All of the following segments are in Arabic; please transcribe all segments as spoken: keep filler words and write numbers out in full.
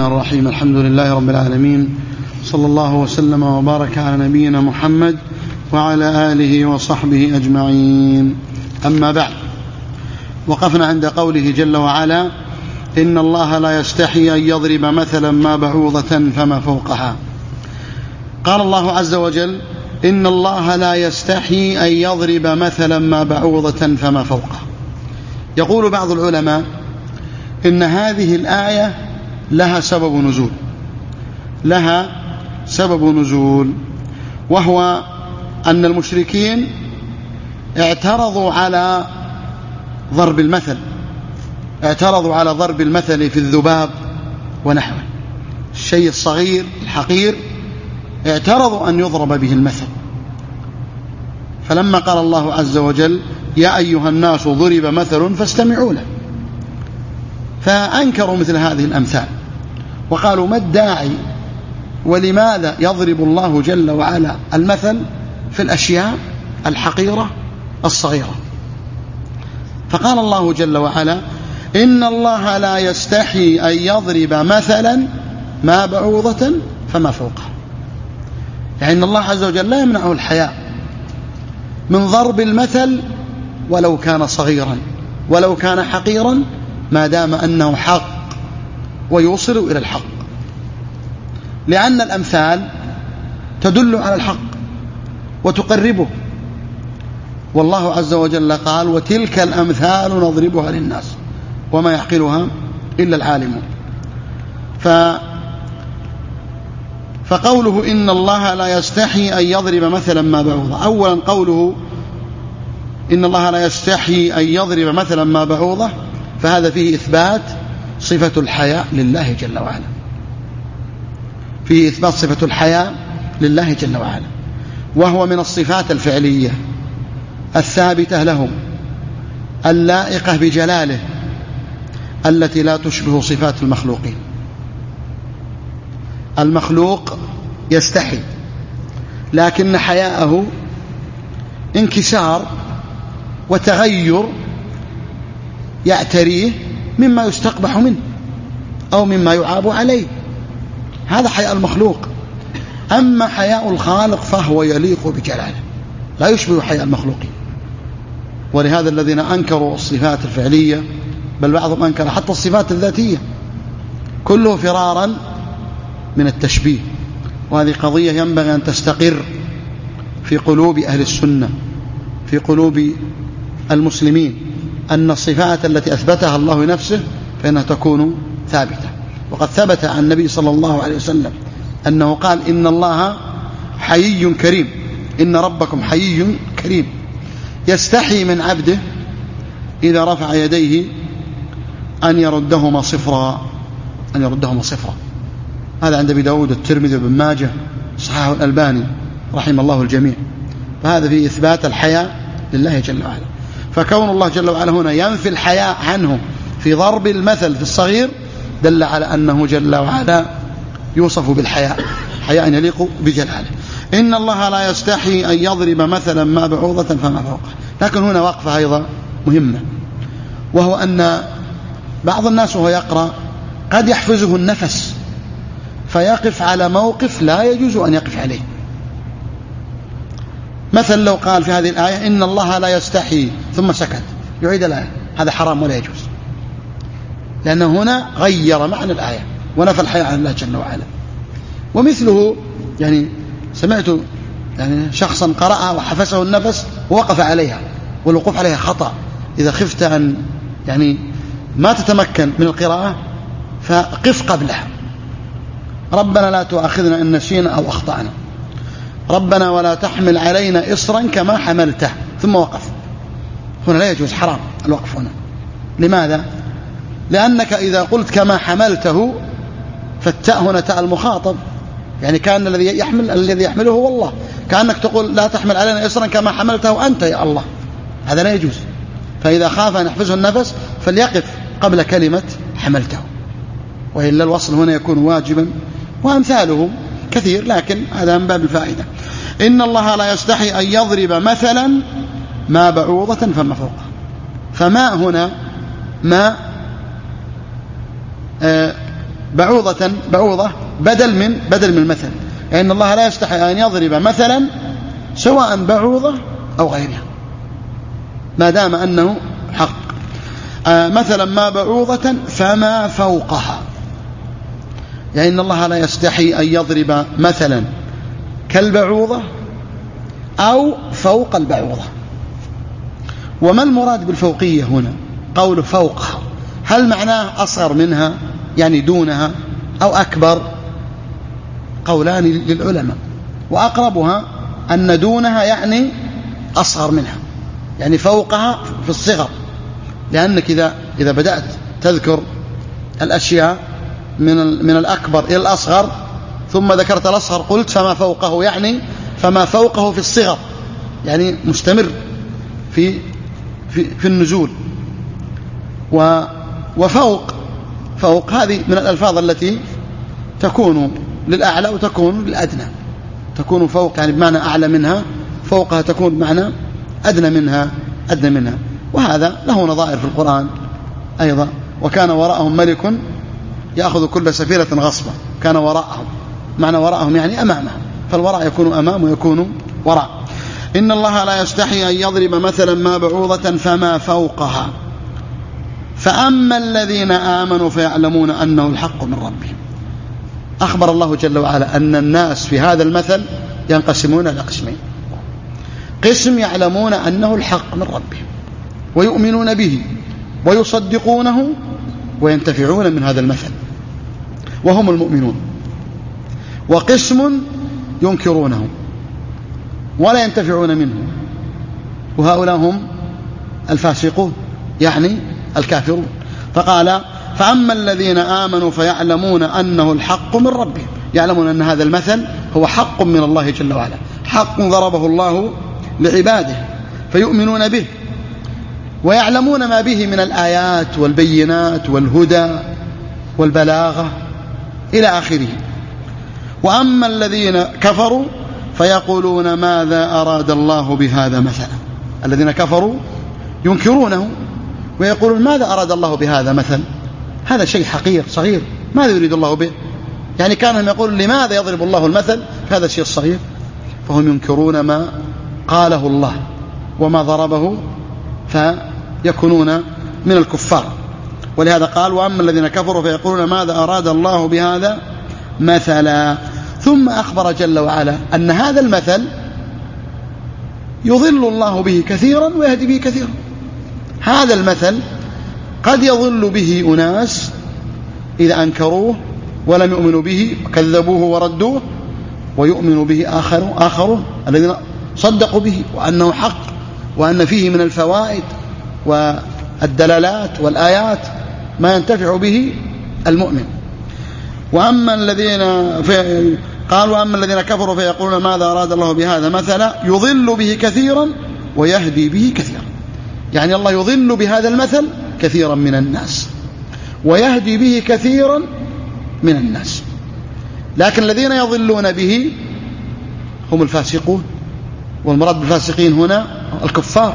الرحمن الرحيم. الحمد لله رب العالمين، صلى الله وسلم وبارك على نبينا محمد وعلى آله وصحبه أجمعين. أما بعد، وقفنا عند قوله جل وعلا: إن الله لا يستحي أن يضرب مثلا ما بعوضة فما فوقها. قال الله عز وجل: إن الله لا يستحي أن يضرب مثلا ما بعوضة فما فوقها. يقول بعض العلماء إن هذه الآية لها سبب نزول لها سبب نزول وهو أن المشركين اعترضوا على ضرب المثل اعترضوا على ضرب المثل في الذباب ونحوه، الشيء الصغير الحقير، اعترضوا أن يضرب به المثل. فلما قال الله عز وجل: يا أيها الناس ضرب مثل فاستمعوا له، فأنكروا مثل هذه الأمثال وقالوا: ما الداعي ولماذا يضرب الله جل وعلا المثل في الأشياء الحقيرة الصغيرة؟ فقال الله جل وعلا: إن الله لا يستحي أن يضرب مثلا ما بعوضة فما فوقها. يعني إن الله عز وجل لا يمنعه الحياء من ضرب المثل ولو كان صغيرا ولو كان حقيرا، ما دام أنه حق ويوصل إلى الحق، لأن الأمثال تدل على الحق وتقربه. والله عز وجل قال: وتلك الأمثال نضربها للناس وما يعقلها إلا العالمون. ف فقوله إن الله لا يستحي أن يضرب مثلا ما بعوضة، أولا قوله إن الله لا يستحي أن يضرب مثلا ما بعوضة، فهذا فيه إثبات صفة الحياء لله جل وعلا، فيه إثبات صفة الحياء لله جل وعلا، وهو من الصفات الفعلية الثابتة لهم اللائقة بجلاله التي لا تشبه صفات المخلوقين. المخلوق يستحي، لكن حياءه انكسار وتغير يعتريه مما يستقبح منه أو مما يعاب عليه، هذا حياء المخلوق. أما حياء الخالق فهو يليق بجلاله، لا يشبه حياء المخلوقين. ولهذا الذين أنكروا الصفات الفعلية، بل بعضهم أنكر حتى الصفات الذاتية، كله فرارا من التشبيه. وهذه قضية ينبغي أن تستقر في قلوب أهل السنة، في قلوب المسلمين، أن الصفات التي أثبتها الله نفسه فإنها تكون ثابتة. وقد ثبت عن النبي صلى الله عليه وسلم أنه قال: إن الله حيي كريم، إن ربكم حيي كريم، يستحي من عبده إذا رفع يديه أن يردهما صفرا أن يردهما صفرا هذا عند أبي داود والترمذي وابن ماجه، صححه الألباني رحم الله الجميع. فهذا في إثبات الحياء لله جل وعلا. فكون الله جل وعلا هنا ينفي الحياء عنه في ضرب المثل في الصغير دل على أنه جل وعلا يوصف بالحياء، حياء يليق بجلاله. إن الله لا يستحي أن يضرب مثلا ما بعوضة فما فوقها. لكن هنا وقفة أيضا مهمة، وهو أن بعض الناس وهو يقرأ قد يحفزه النفس فيقف على موقف لا يجوز أن يقف عليه. مثل لو قال في هذه الآية: إن الله لا يستحي، ثم سكت، يعيد الآية، هذا حرام ولا يجوز، لأنه هنا غير معنى الآية ونفى الحياء عن الله جل وعلا. ومثله يعني سمعت يعني شخصا قرأها وحفزه النفس ووقف عليها، والوقوف عليها خطأ. إذا خفت أن يعني ما تتمكن من القراءة فقف قبلها: ربنا لا تؤاخذنا إن نسينا أو أخطأنا، ربنا ولا تحمل علينا إصرا كما حملته، ثم وقف. هنا لا يجوز، حرام الوقف هنا. لماذا؟ لأنك إذا قلت كما حملته فالتاء هنا تاء المخاطب، يعني كان الذي يحمل الذي يحمله هو الله، كأنك تقول: لا تحمل علينا إصرا كما حملته أنت يا الله، هذا لا يجوز. فإذا خاف أن يحفزه النفس فليقف قبل كلمة حملته، وإلا الوصل هنا يكون واجبا. وأمثاله كثير، لكن هذا من باب الفائدة. إن الله لا يستحي أن يضرب مثلا ما بعوضة فما فوقها. فما هنا ما بعوضة بعوضة بدل من بدل من المثل، يعني إن الله لا يستحي أن يضرب مثلا سواء بعوضة أو غيرها ما دام أنه حق. آه مثلا ما بعوضة فما فوقها، يعني إن الله لا يستحي أن يضرب مثلا كالبعوضة أو فوق البعوضة. وما المراد بالفوقية هنا؟ قول فوقها، هل معناه أصغر منها يعني دونها أو أكبر؟ قولان للعلماء، وأقربها أن دونها يعني أصغر منها، يعني فوقها في الصغر، لأنك إذا إذا بدأت تذكر الأشياء من من الأكبر إلى الأصغر ثم ذكرت الأصغر قلت فما فوقه، يعني فما فوقه في الصغر، يعني مستمر في في في النزول. وفوق فوق هذه من الألفاظ التي تكون للأعلى وتكون للأدنى، تكون فوق يعني بمعنى أعلى منها، فوقها تكون بمعنى أدنى منها أدنى منها وهذا له نظائر في القرآن أيضا. وكان وراءهم ملك يأخذ كل سفينة غصبا، كان وراءهم، معنى وراءهم يعني أمامهم، فالوراء يكون أمام ويكون وراء. إن الله لا يستحي أن يضرب مثلا ما بعوضة فما فوقها فأما الذين آمنوا فيعلمون أنه الحق من ربهم. أخبر الله جل وعلا أن الناس في هذا المثل ينقسمون إلى قسمين: قسم يعلمون أنه الحق من ربهم ويؤمنون به ويصدقونه وينتفعون من هذا المثل وهم المؤمنون، وقسم ينكرونه ولا ينتفعون منه وهؤلاء هم الفاسقون يعني الكافرون. فقال: فأما الذين آمنوا فيعلمون أنه الحق من ربهم، يعلمون أن هذا المثل هو حق من الله جل وعلا، حق ضربه الله لعباده فيؤمنون به ويعلمون ما به من الآيات والبينات والهدى والبلاغة إلى آخره. وأما الذين كفروا فيقولون ماذا أراد الله بهذا مثلا، الذين كفروا ينكرونه ويقولون ماذا أراد الله بهذا مثل، هذا شيء حقير صغير، ماذا يريد الله به؟ يعني كانهم يقولون لماذا يضرب الله المثل في هذا الشيء الصغير، فهم ينكرون ما قاله الله وما ضربه فيكونون من الكفار. ولهذا قال: وأما الذين كفروا فيقولون ماذا أراد الله بهذا مثلا. ثم أخبر جل وعلا أن هذا المثل يضل الله به كثيرا ويهدي به كثيرا. هذا المثل قد يضل به أناس إذا أنكروه ولم يؤمنوا به وكذبوه وردوه، ويؤمن به آخر آخر الذين صدقوا به وأنه حق وأن فيه من الفوائد والدلالات والآيات ما ينتفع به المؤمن. وأما الذين في قال: وأما الذين كفروا فيقولون ماذا أراد الله بهذا مثلا يضل به كثيرا ويهدي به كثيرا، يعني الله يضل بهذا المثل كثيرا من الناس ويهدي به كثيرا من الناس. لكن الذين يضلون به هم الفاسقون، والمراد بالفاسقين هنا الكفار،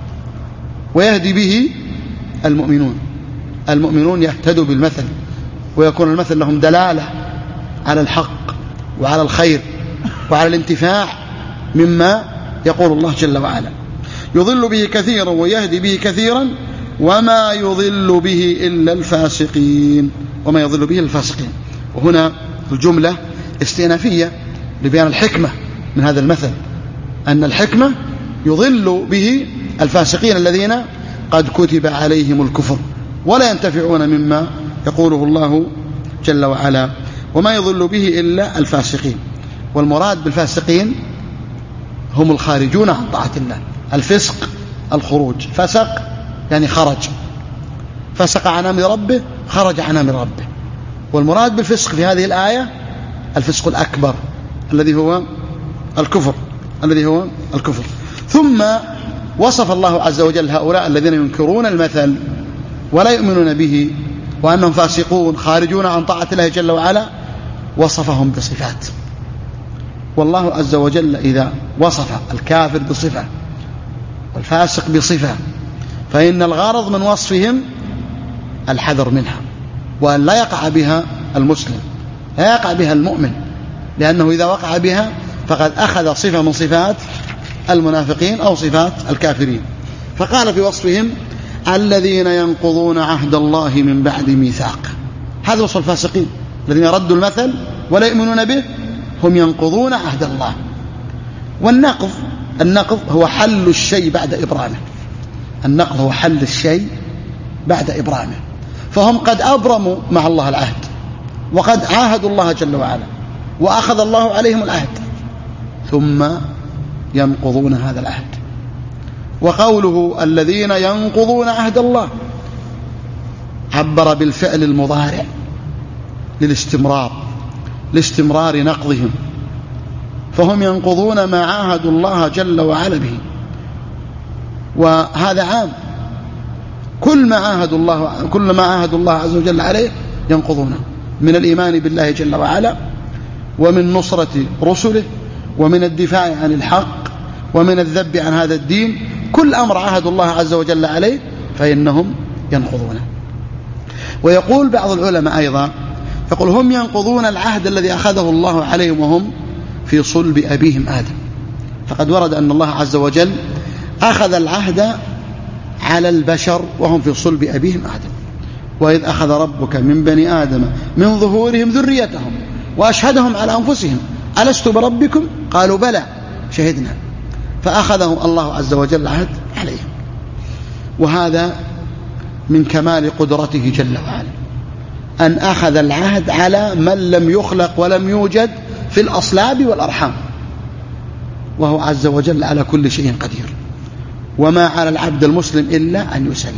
ويهدي به المؤمنون. المؤمنون يهتدوا بالمثل ويكون المثل لهم دلالة على الحق وعلى الخير وعلى الانتفاع مما يقول الله جل وعلا. يضل به كثيرا ويهدي به كثيرا وما يضل به إلا الفاسقين، وما يضل به الفاسقين. وهنا الجملة استئنافية لبيان الحكمة من هذا المثل، أن الحكمة يضل به الفاسقين الذين قد كتب عليهم الكفر ولا ينتفعون مما يقوله الله جل وعلا. وما يضل به إلا الفاسقين، والمراد بالفاسقين هم الخارجون عن طاعة الله. الفسق الخروج، فسق يعني خرج، فسق عن أمر ربه خرج عن أمر ربه. والمراد بالفسق في هذه الآية الفسق الأكبر الذي هو الكفر الذي هو الكفر. ثم وصف الله عز وجل هؤلاء الذين ينكرون المثل ولا يؤمنون به وأنهم فاسقون خارجون عن طاعة الله جل وعلا، وصفهم بصفات. والله عز وجل إذا وصف الكافر بصفة والفاسق بصفة فإن الغرض من وصفهم الحذر منها وأن لا يقع بها المسلم، لا يقع بها المؤمن، لأنه إذا وقع بها فقد أخذ صفة من صفات المنافقين أو صفات الكافرين. فقال في وصفهم الذين ينقضون عهد الله من بعد ميثاقه، هذا وصف الفاسقين الذين ردوا المثل ولا يؤمنون به، هم ينقضون عهد الله. والنقض النقض هو حل الشيء بعد إبرامه، النقض هو حل الشيء بعد إبرامه. فهم قد أبرموا مع الله العهد وقد عاهدوا الله جل وعلا وأخذ الله عليهم العهد، ثم ينقضون هذا العهد. وقوله الذين ينقضون عهد الله عبر بالفعل المضارع للاستمرار، لاستمرار نقضهم، فهم ينقضون ما عاهدوا الله جل وعلا به. وهذا عام، كل ما عاهدوا الله كل ما عاهدوا الله عز وجل عليه ينقضونه، من الإيمان بالله جل وعلا، ومن نصرة رسله، ومن الدفاع عن الحق، ومن الذب عن هذا الدين. كل أمر عاهدوا الله عز وجل عليه فإنهم ينقضونه. ويقول بعض العلماء أيضا، يقول هم ينقضون العهد الذي أخذه الله عليهم وهم في صلب أبيهم آدم. فقد ورد أن الله عز وجل أخذ العهد على البشر وهم في صلب أبيهم آدم، وإذ أخذ ربك من بني آدم من ظهورهم ذريتهم وأشهدهم على أنفسهم ألست بربكم قالوا بلى شهدنا، فأخذهم الله عز وجل العهد عليهم. وهذا من كمال قدرته جل وعلا، أن أخذ العهد على من لم يخلق ولم يوجد في الأصلاب والأرحام، وهو عز وجل على كل شيء قدير، وما على العبد المسلم إلا أن يسلم.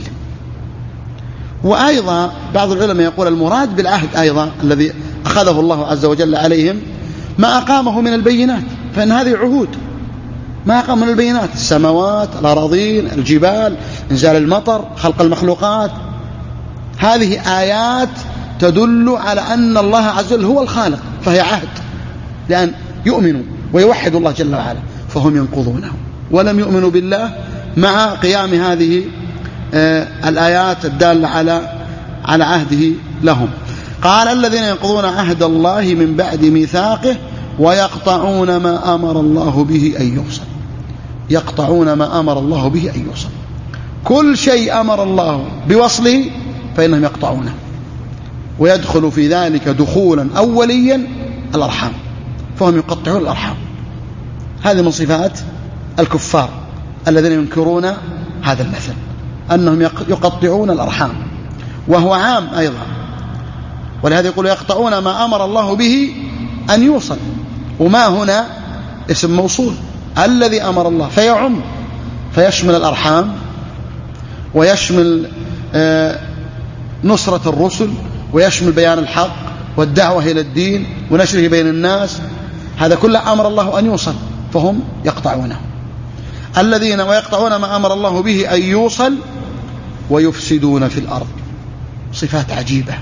وأيضا بعض العلماء يقول المراد بالعهد أيضا الذي أخذه الله عز وجل عليهم ما أقامه من البينات، فإن هذه عهود، ما أقام من البينات، السماوات، الأراضين، الجبال، إنزال المطر، خلق المخلوقات، هذه آيات تدل على أن الله عز وجل هو الخالق، فهي عهد، لأن يؤمنوا ويوحدوا الله جل وعلا، فهم ينقضونه ولم يؤمنوا بالله مع قيام هذه آه الآيات الدالة على على عهده لهم. قال الذين ينقضون عهد الله من بعد ميثاقه ويقطعون ما أمر الله به أن يوصل، يقطعون ما أمر الله به أن يوصل، كل شيء أمر الله بوصله فإنهم يقطعونه، ويدخل في ذلك دخولا أوليا الأرحام، فهم يقطعون الأرحام. هذه من صفات الكفار الذين ينكرون هذا المثل، أنهم يقطعون الأرحام، وهو عام أيضا، ولهذا يقول يقطعون ما أمر الله به أن يوصل، وما هنا اسم موصول، الذي أمر الله فيعم، فيشمل الأرحام، ويشمل نصرة الرسل، ويشمل بيان الحق والدعوة إلى الدين ونشره بين الناس، هذا كله أمر الله أن يوصل، فهم يقطعونه. الذين ويقطعون ما أمر الله به أن يوصل ويفسدون في الأرض، صفات عجيبة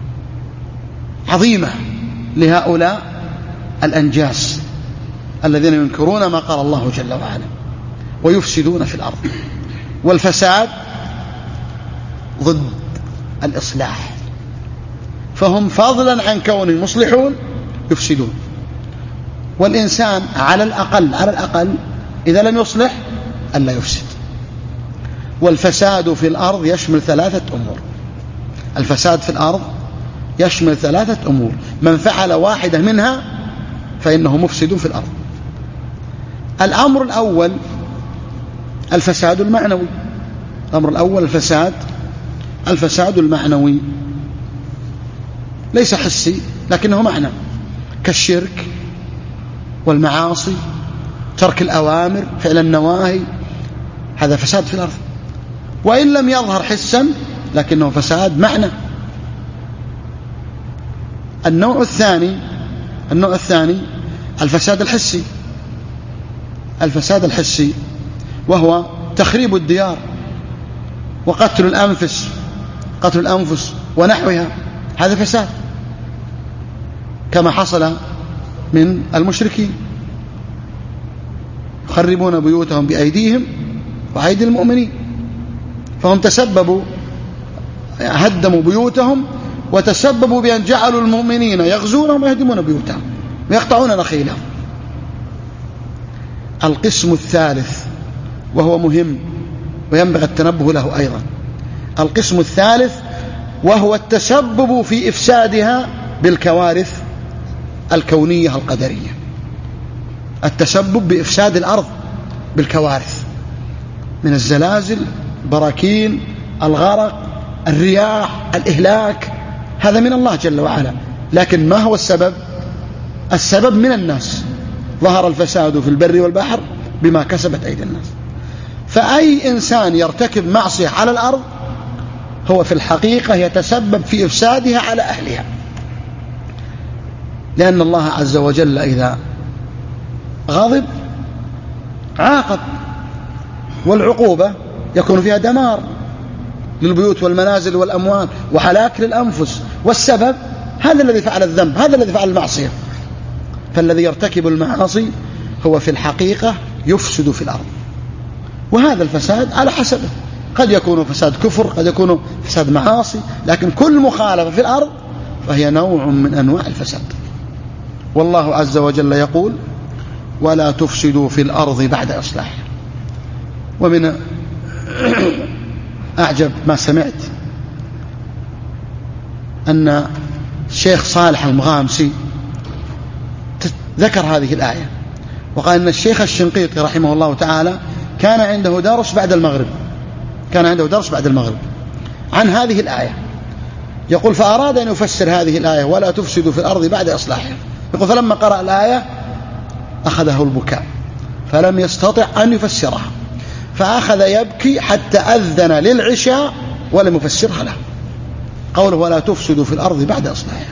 عظيمة لهؤلاء الأنجاس الذين ينكرون ما قال الله جل وعلا، ويفسدون في الأرض. والفساد ضد الإصلاح، فهم فضلا عن كونهم مصلحون يفسدون. والإنسان على الأقل على الأقل إذا لم يصلح ألا يفسد. والفساد في الأرض يشمل ثلاثة أمور، الفساد في الأرض يشمل ثلاثة أمور، من فعل واحدة منها فإنه مفسد في الأرض. الأمر الأول الفساد المعنوي، الأمر الأول الفساد الفساد المعنوي، ليس حسي لكنه معنى، كالشرك والمعاصي، ترك الأوامر، فعل النواهي، هذا فساد في الأرض، وإن لم يظهر حسا لكنه فساد معنى. النوع الثاني النوع الثاني الفساد الحسي، الفساد الحسي وهو تخريب الديار وقتل الأنفس قتل الأنفس ونحوها، هذا فساد، كما حصل من المشركين، يخربون بيوتهم بأيديهم وأيدي المؤمنين، فهم تسببوا، هدموا بيوتهم وتسببوا بأن جعلوا المؤمنين يغزونهم ويهدمون بيوتهم ويقطعون نخيلهم. القسم الثالث وهو مهم وينبغي التنبه له أيضا، القسم الثالث وهو التسبب في إفسادها بالكوارث الكونية القدرية، التسبب بإفساد الأرض بالكوارث من الزلازل، براكين، الغرق، الرياح، الإهلاك، هذا من الله جل وعلا. لكن ما هو السبب؟ السبب من الناس، ظهر الفساد في البر والبحر بما كسبت أيدي الناس. فأي إنسان يرتكب معصية على الأرض هو في الحقيقة يتسبب في إفسادها على أهلها، لأن الله عز وجل إذا غضب عاقب، والعقوبة يكون فيها دمار للبيوت والمنازل والأموال وهلاك للأنفس، والسبب هذا الذي فعل الذنب، هذا الذي فعل المعصية. فالذي يرتكب المعاصي هو في الحقيقة يفسد في الأرض، وهذا الفساد على حسبه، قد يكون فساد كفر، قد يكون فساد معاصي، لكن كل مخالفة في الأرض فهي نوع من أنواع الفساد. والله عز وجل يقول ولا تفسدوا في الأرض بعد إصلاحها. ومن أعجب ما سمعت أن الشيخ صالح المغامسي ذكر هذه الآية، وقال أن الشيخ الشنقيطي رحمه الله تعالى كان عنده درس بعد المغرب كان عنده درس بعد المغرب عن هذه الآية. يقول فأراد أن يفسر هذه الآية ولا تفسدوا في الأرض بعد إصلاحها. يقول فلما قرأ الآية أخذه البكاء فلم يستطع أن يفسرها، فأخذ يبكي حتى أذن للعشاء ولم يفسرها له. قوله ولا تفسدوا في الأرض بعد إصلاحها.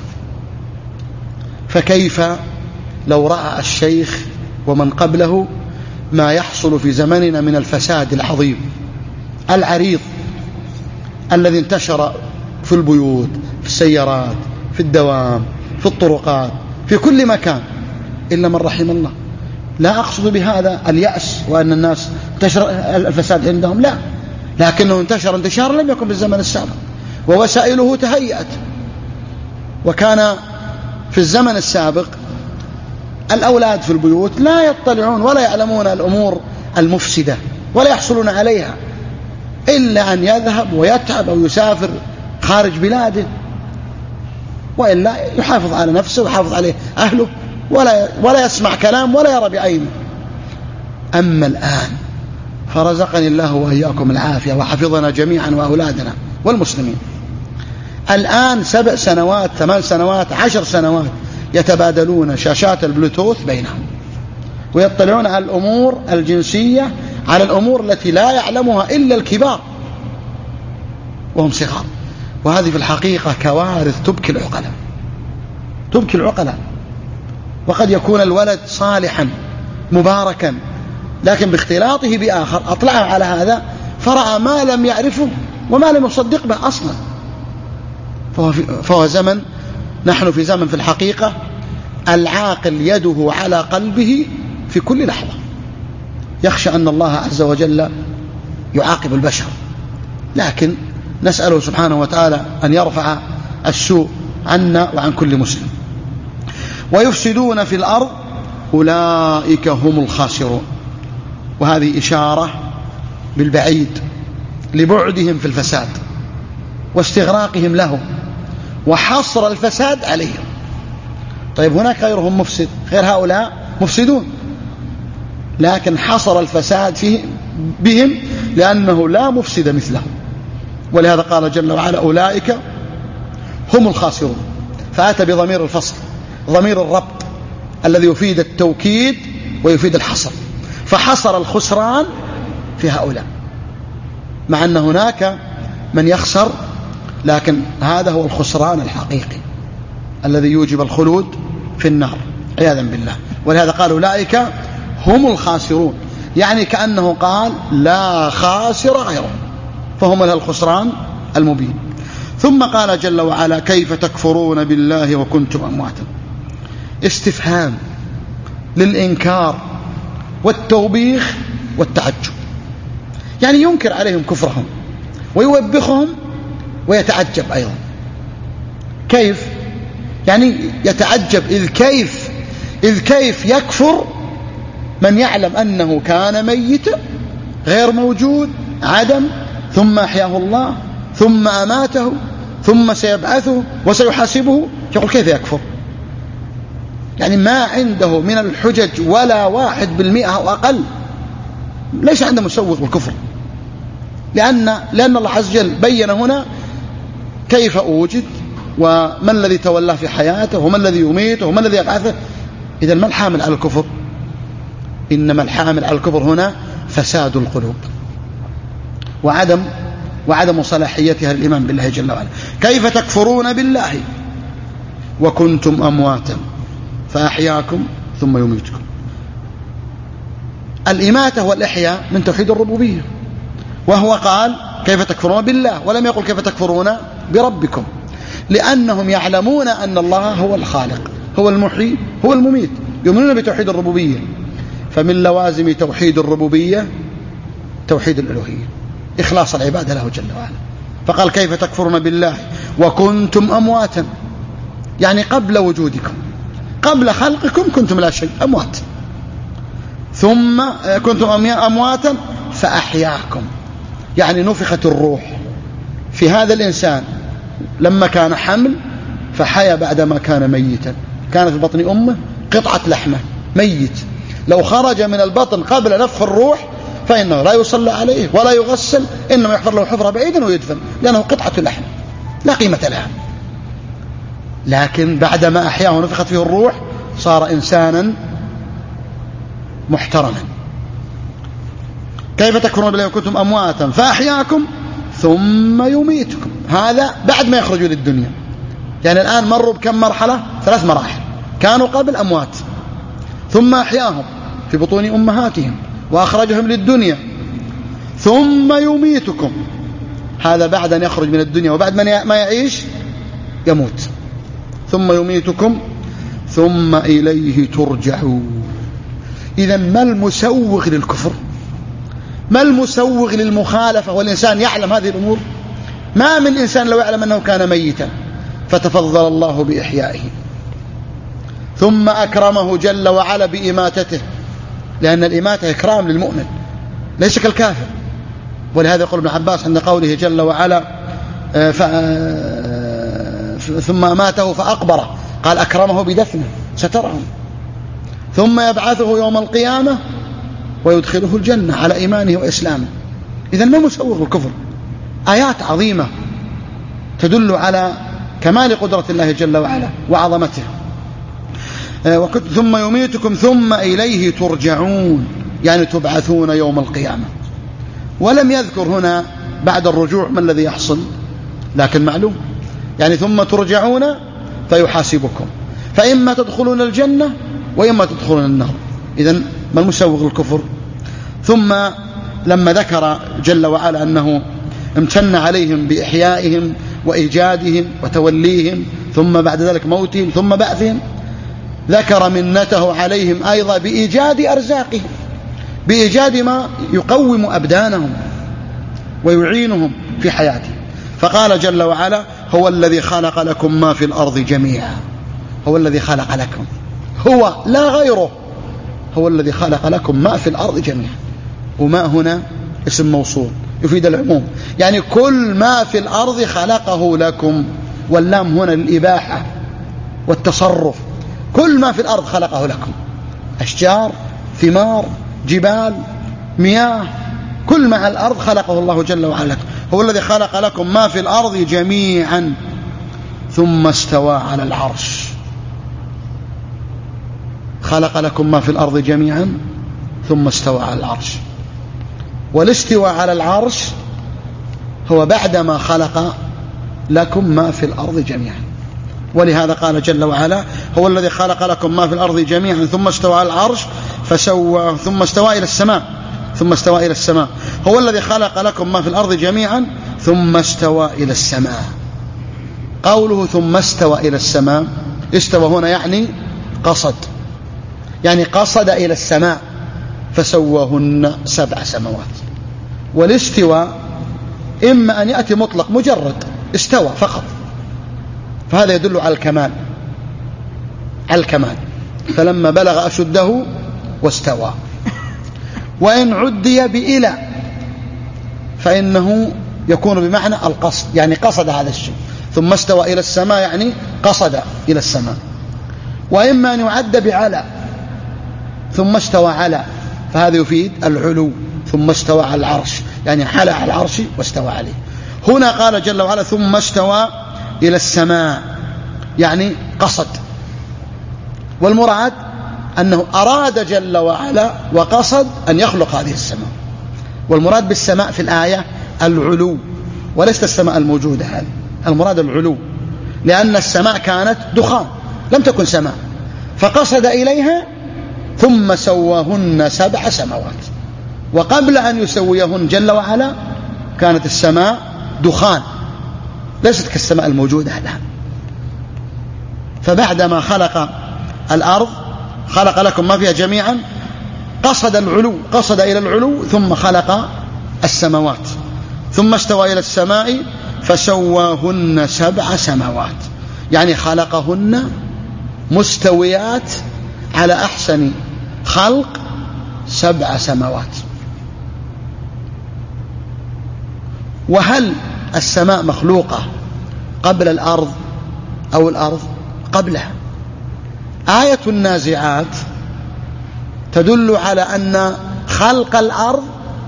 فكيف لو رأى الشيخ ومن قبله ما يحصل في زمننا من الفساد العظيم العريض الذي انتشر في البيوت، في السيارات، في الدوام، في الطرقات، في كل مكان إلا من رحم الله. لا أقصد بهذا اليأس وأن الناس انتشر الفساد عندهم، لا، لكنه انتشر انتشار لم يكن في الزمن السابق، ووسائله تهيأت. وكان في الزمن السابق الأولاد في البيوت لا يطلعون ولا يعلمون الأمور المفسدة ولا يحصلون عليها إلا أن يذهب ويتعب أو يسافر خارج بلاده، وإلا يحافظ على نفسه ويحافظ عليه أهله ولا ولا يسمع كلام ولا يرى بعينه. أما الآن فرزقني الله وإياكم العافية وحفظنا جميعا وأولادنا والمسلمين، الآن سبع سنوات ثمان سنوات عشر سنوات يتبادلون شاشات البلوتوث بينهم ويطلعون على الأمور الجنسية، على الأمور التي لا يعلمها إلا الكبار وهم صغار. وهذه في الحقيقة كوارث تبكي العقلاء تبكي العقلاء. وقد يكون الولد صالحا مباركا، لكن باختلاطه بآخر أطلعه على هذا فرأى ما لم يعرفه وما لم يصدق به أصلا. فهو, فهو زمن، نحن في زمن في الحقيقة العاقل يده على قلبه في كل لحظة، يخشى أن الله عز وجل يعاقب البشر، لكن نسأله سبحانه وتعالى أن يرفع السوء عنا وعن كل مسلم. ويفسدون في الأرض أولئك هم الخاسرون. وهذه إشارة بالبعيد لبعدهم في الفساد واستغراقهم له وحصر الفساد عليهم. طيب هناك غيرهم مفسد، غير هؤلاء مفسدون، لكن حصر الفساد فيه بهم لأنه لا مفسد مثلهم، ولهذا قال جل وعلا أولئك هم الخاسرون، فأتى بضمير الفصل، ضمير الربط الذي يفيد التوكيد ويفيد الحصر، فحصر الخسران في هؤلاء، مع أن هناك من يخسر، لكن هذا هو الخسران الحقيقي الذي يوجب الخلود في النار عياذا بالله. ولهذا قال أولئك هم الخاسرون، يعني كأنه قال لا خاسر غيرهم، فهم له الخسران المبين. ثم قال جل وعلا كيف تكفرون بالله وكنتم أمواتا، استفهام للإنكار والتوبيخ والتعجب، يعني ينكر عليهم كفرهم ويوبخهم ويتعجب أيضا. كيف؟ يعني يتعجب إذ كيف إذ كيف يكفر من يعلم أنه كان ميتا غير موجود عدم، ثم أحياه الله ثم أماته ثم سيبعثه وسيحاسبه، يقول كيف يكفر؟ يعني ما عنده من الحجج ولا واحد بالمئة أو أقل، ليس عنده مسوغ بالكفر، لأن, لأن الله عز وجل بين هنا كيف أوجد وما الذي تولاه في حياته وما الذي يميته وما الذي يبعثه. إذا ما الحامل على الكفر؟ إنما الحامل على الكفر هنا فساد القلوب وعدم وعدم صلاحيتها الإيمان بالله جل وعلا. كيف تكفرون بالله وكنتم أمواتا فأحياكم ثم يميتكم. الإماتة والإحياء من توحيد الربوبية، وهو قال كيف تكفرون بالله ولم يقل كيف تكفرون بربكم، لأنهم يعلمون أن الله هو الخالق هو المحيي هو المميت، يؤمنون بتوحيد الربوبية. فمن لوازم توحيد الربوبية توحيد الألوهية، إخلاص العبادة له جل وعلا. فقال كيف تكفرون بالله وكنتم أمواتا، يعني قبل وجودكم قبل خلقكم كنتم لا شيء أموات، ثم كنتم أمواتا فأحياكم، يعني نفخت الروح في هذا الإنسان لما كان حمل فحيا بعدما كان ميتا، كانت في بطن أمه قطعة لحمة ميت، لو خرج من البطن قبل نفخ الروح فإنه لا يصلى عليه ولا يغسل، إنما يحفر له حفرة بعيدا ويدفن، لأنه قطعة لحم لا قيمة لها. لكن بعدما أحياه ونفخت فيه الروح صار إنسانا محترما. كيف تكفرون بالله وكنتم أمواتا فأحياكم ثم يميتكم، هذا بعد ما يخرجوا للدنيا. يعني الآن مروا بكم مرحلة؟ ثلاث مراحل. كانوا قبل أموات، ثم أحياهم في بطون أمهاتهم وأخرجهم للدنيا، ثم يميتكم، هذا بعد أن يخرج من الدنيا وبعد ما يعيش يموت. ثم يميتكم ثم إليه ترجعون. إذا ما المسوغ للكفر؟ ما المسوغ للمخالفة والإنسان يعلم هذه الأمور؟ ما من إنسان لو يعلم أنه كان ميتا فتفضل الله بإحيائه ثم أكرمه جل وعلا بإماتته، لأن الإماتة إكرام للمؤمن ليس كالكافر. ولهذا يقول ابن عباس عند قوله جل وعلا ثم أماته فأقبره، قال أكرمه بدفنه سترهم، ثم يبعثه يوم القيامة ويدخله الجنة على إيمانه وإسلامه. إذن ما مسوغ الكفر؟ آيات عظيمة تدل على كمال قدرة الله جل وعلا وعظمته. ثم يميتكم ثم إليه ترجعون، يعني تبعثون يوم القيامة. ولم يذكر هنا بعد الرجوع ما الذي يحصل، لكن معلوم يعني ثم ترجعون فيحاسبكم، فإما تدخلون الجنة وإما تدخلون النار. إذن ما المسوغ الكفر؟ ثم لما ذكر جل وعلا أنه امتن عليهم بإحيائهم وإيجادهم وتوليهم ثم بعد ذلك موتهم ثم بعثهم، ذكر منته عليهم أيضا بإيجاد أرزاقهم، بإيجاد ما يقوم أبدانهم ويعينهم في حياتهم. فقال جل وعلا هو الذي خلق لكم ما في الأرض جميعا، هو الذي خلق لكم، هو لا غيره، هو الذي خلق لكم ما في الأرض جميعا. وما هنا اسم موصول يفيد العموم، يعني كل ما في الأرض خلقه لكم، واللام هنا للإباحة والتصرف، كل ما في الأرض خلقه لكم، أشجار ثمار جبال مياه، كل ما على الأرض خلقه الله جل وعلا لكم. هو الذي خلق لكم ما في الأرض جميعا ثم استوى على العرش. خلق لكم ما في الأرض جميعا ثم استوى على العرش. والاستواء على العرش هو بعدما خلق لكم ما في الأرض جميعا. ولهذا قال جل وعلا هو الذي خلق لكم ما في الأرض جميعا ثم استوى على العرش فسوى ثم استوى إلى السماء ثم استوى إلى السماء. هو الذي خلق لكم ما في الأرض جميعا ثم استوى إلى السماء. قوله ثم استوى إلى السماء، استوى هنا يعني قصد، يعني قصد إلى السماء فسواهن سبع سماوات. والاستواء إما أن يأتي مطلق مجرد استوى فقط، فهذا يدل على الكمال، على الكمال. فلما بلغ أشده واستوى. وإن عدي بإلى فإنه يكون بمعنى القصد، يعني قصد هذا الشيء، ثم استوى إلى السماء يعني قصد إلى السماء. وإما أن يعد بعلى ثم استوى على، فهذا يفيد العلو، ثم استوى على العرش يعني حل على العرش واستوى عليه. هنا قال جل وعلا ثم استوى إلى السماء يعني قصد، والمراد أنه أراد جل وعلا وقصد أن يخلق هذه السماء. والمراد بالسماء في الآية العلو، وليست السماء الموجودة هذه، المراد العلو، لأن السماء كانت دخان لم تكن سماء، فقصد إليها ثم سواهن سبع سماوات. وقبل أن يسويهن جل وعلا كانت السماء دخان ليست كالسماء الموجودة الآن. فبعدما خلق الأرض خلق لكم ما فيها جميعا، قصد العلو، قصد إلى العلو، ثم خلق السماوات، ثم استوى إلى السماء فسواهن سبع سماوات، يعني خلقهن مستويات على أحسن خلق سبع سماوات. وهل السماء مخلوقة قبل الأرض أو الأرض قبلها؟ آية النازعات تدل على أن خلق الأرض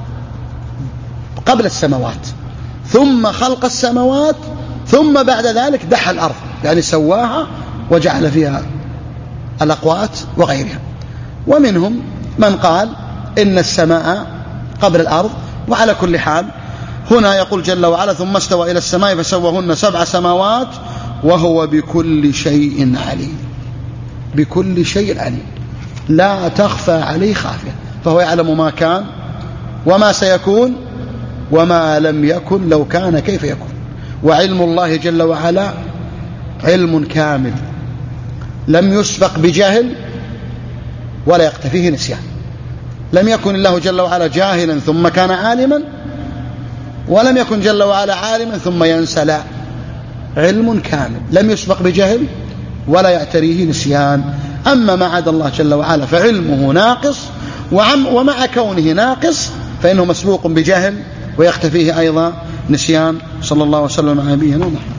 قبل السماوات، ثم خلق السماوات، ثم بعد ذلك دحى الأرض، يعني سواها وجعل فيها الأقوات وغيرها. ومنهم من قال إن السماء قبل الأرض. وعلى كل حال هنا يقول جل وعلا ثم استوى إلى السماء فسواهن سبع سماوات وهو بكل شيء عليم. بكل شيء عليم، لا تخفى عليه خافية، فهو يعلم ما كان وما سيكون وما لم يكن لو كان كيف يكون. وعلم الله جل وعلا علم كامل لم يسبق بجهل ولا يقتفيه نسيان. لم يكن الله جل وعلا جاهلا ثم كان عالما، ولم يكن جل وعلا عالما ثم ينسى، لا، علم كامل لم يسبق بجهل ولا يعتريه نسيان. أما ما عدا الله جل وعلا فعلمه ناقص، ومع كونه ناقص فإنه مسبوق بجهل ويختفيه أيضا نسيان. صلى الله وسلم على نبينا محمد.